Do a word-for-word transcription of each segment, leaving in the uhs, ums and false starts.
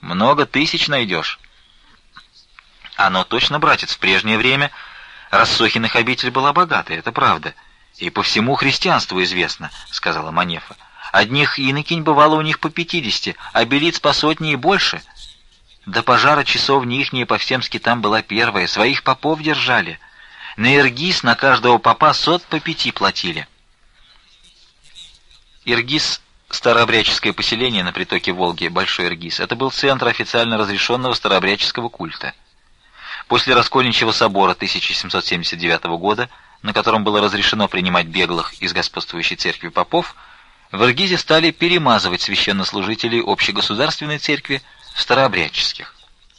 Много тысяч найдешь». «Оно точно, братец, в прежнее время Рассохиных обитель была богатой, это правда, и по всему христианству известно», — сказала Манефа. «Одних инокинь бывало у них по пятидесяти, а белиц по сотне и больше. До пожара часовни ихняя по всем скитам была первая, своих попов держали. На Иргиз на каждого попа сот по пяти платили». Иргиз — старообрядческое поселение на притоке Волги, Большой Иргиз. Это был центр официально разрешенного старообрядческого культа. После Раскольничьего собора тысяча семьсот семьдесят девятого года, на котором было разрешено принимать беглых из господствующей церкви попов, в Иргизе стали перемазывать священнослужителей общегосударственной церкви в старообрядческих.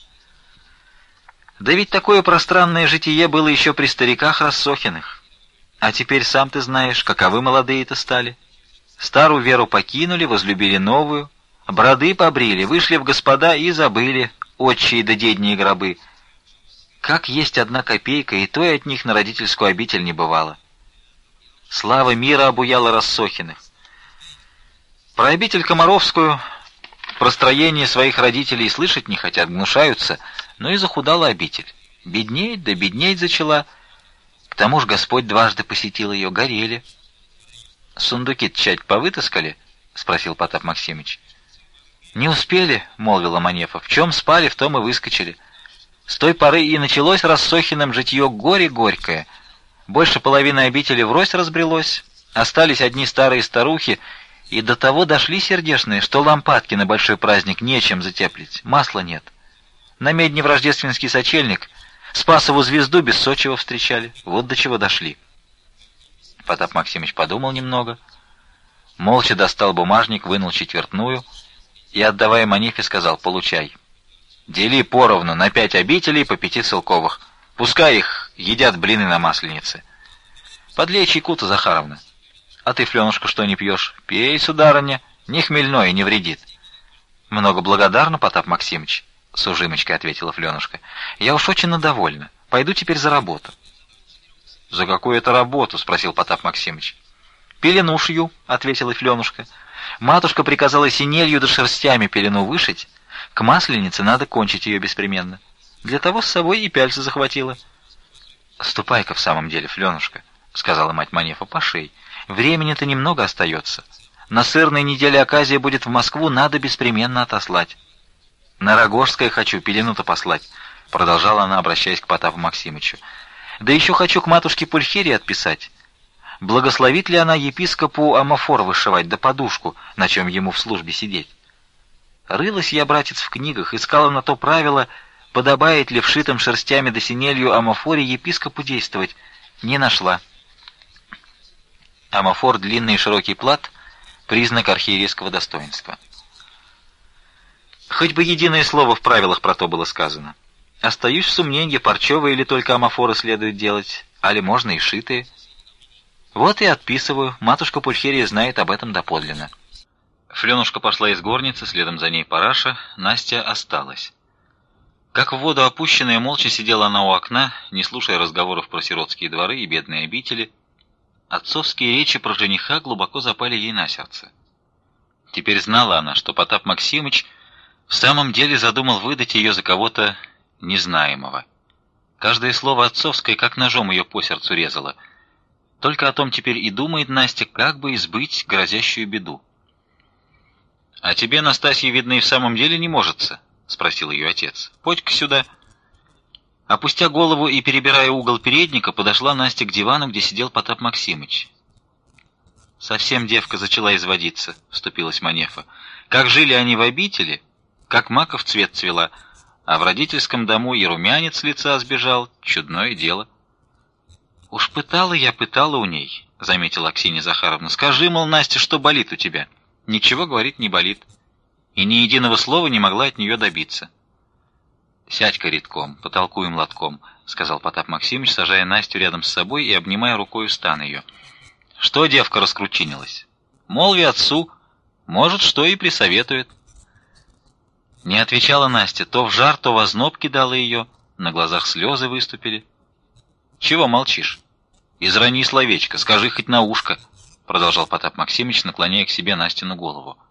Да ведь такое пространное житие было еще при стариках Рассохиных. А теперь сам ты знаешь, каковы молодые-то стали. Старую веру покинули, возлюбили новую, бороды побрили, вышли в господа и забыли отчие да дедние гробы. Как есть одна копейка, и то и от них на родительскую обитель не бывало. Слава мира обуяла Рассохиных. Про обитель Комаровскую, про строение своих родителей слышать не хотят, гнушаются, но и захудала обитель. Беднеть да беднеть зачала. К тому же Господь дважды посетил ее, горели. «Сундуки тщать повытаскали?» — спросил Потап Максимыч. «Не успели», — молвила Манефа. «В чем спали, в том и выскочили. С той поры и началось Рассохиным житье горе горькое. Больше половины обители врозь разбрелось, остались одни старые старухи, и до того дошли сердешные, что лампадки на большой праздник нечем затеплить, масла нет. На медне в рождественский сочельник Спасову звезду без сочего встречали. Вот до чего дошли». Потап Максимыч подумал немного, молча достал бумажник, вынул четвертную и, отдавая Манефе, сказал: «Получай. Дели поровну на пять обителей по пяти целковых. Пускай их едят блины на масленице. Подлей чайку-то, Захаровна. А ты, Фленушка, что не пьешь? Пей, сударыня, не хмельное, не вредит». «Много благодарна, Потап Максимыч», — с ужимочкой ответила Фленушка. «Я уж очень довольна. Пойду теперь за работу». «За какую это работу?» — спросил Потап Максимыч. «Пелену шью», — ответила Фленушка. «Матушка приказала синелью да шерстями пелену вышить. К масленице надо кончить ее беспременно. Для того с собой и пяльцы захватила». «Ступай-ка в самом деле, Фленушка», — сказала мать Манефа, — «пошей. Времени-то немного остается. На сырной неделе оказия будет в Москву, надо беспременно отослать». «На Рогожское хочу пелену-то послать», — продолжала она, обращаясь к Потапу Максимычу. «Да еще хочу к матушке Пульхерии отписать. Благословит ли она епископу амофор вышивать, да подушку, на чем ему в службе сидеть? Рылась я, братец, в книгах, искала на то правило, подобает ли вшитым шерстями да синелью амофоре епископу действовать. Не нашла». Амофор — длинный и широкий плат, признак архиерейского достоинства. Хоть бы единое слово в правилах про то было сказано. Остаюсь в сомнении, парчевые или только амофоры следует делать, али можно и шитые. Вот и отписываю, матушка Пульхерия знает об этом доподлинно. Фленушка пошла из горницы, следом за ней Параша, Настя осталась. Как в воду опущенная, молча сидела она у окна, не слушая разговоров про сиротские дворы и бедные обители. Отцовские речи про жениха глубоко запали ей на сердце. Теперь знала она, что Потап Максимыч в самом деле задумал выдать ее за кого-то незнаемого. Каждое слово отцовское как ножом ее по сердцу резало. Только о том теперь и думает Настя, как бы избыть грозящую беду. «А тебе, Настасья, видно, и в самом деле не можется?» — спросил ее отец. «Подь-ка сюда». Опустя голову и перебирая угол передника, подошла Настя к дивану, где сидел Потап Максимыч. «Совсем девка зачала изводиться», — вступилась Манефа. «Как жили они в обители, как маков цвет цвела, а в родительском дому и румянец с лица сбежал. Чудное дело». «Уж пытала я, пытала у ней», — заметила Аксинья Захаровна. «Скажи, мол, Настя, что болит у тебя?» Ничего, говорит, не болит. И ни единого слова не могла от нее добиться. «Сядь-ка редком, потолкуем лотком», — сказал Потап Максимыч, сажая Настю рядом с собой и обнимая рукой стан ее. «Что девка раскручинилась? Молви отцу, может, что и присоветует». Не отвечала Настя, то в жар, то в озноб кидала ее, на глазах слезы выступили. «Чего молчишь? Израни словечко, скажи хоть на ушко», — продолжал Потап Максимыч, наклоняя к себе Настину голову.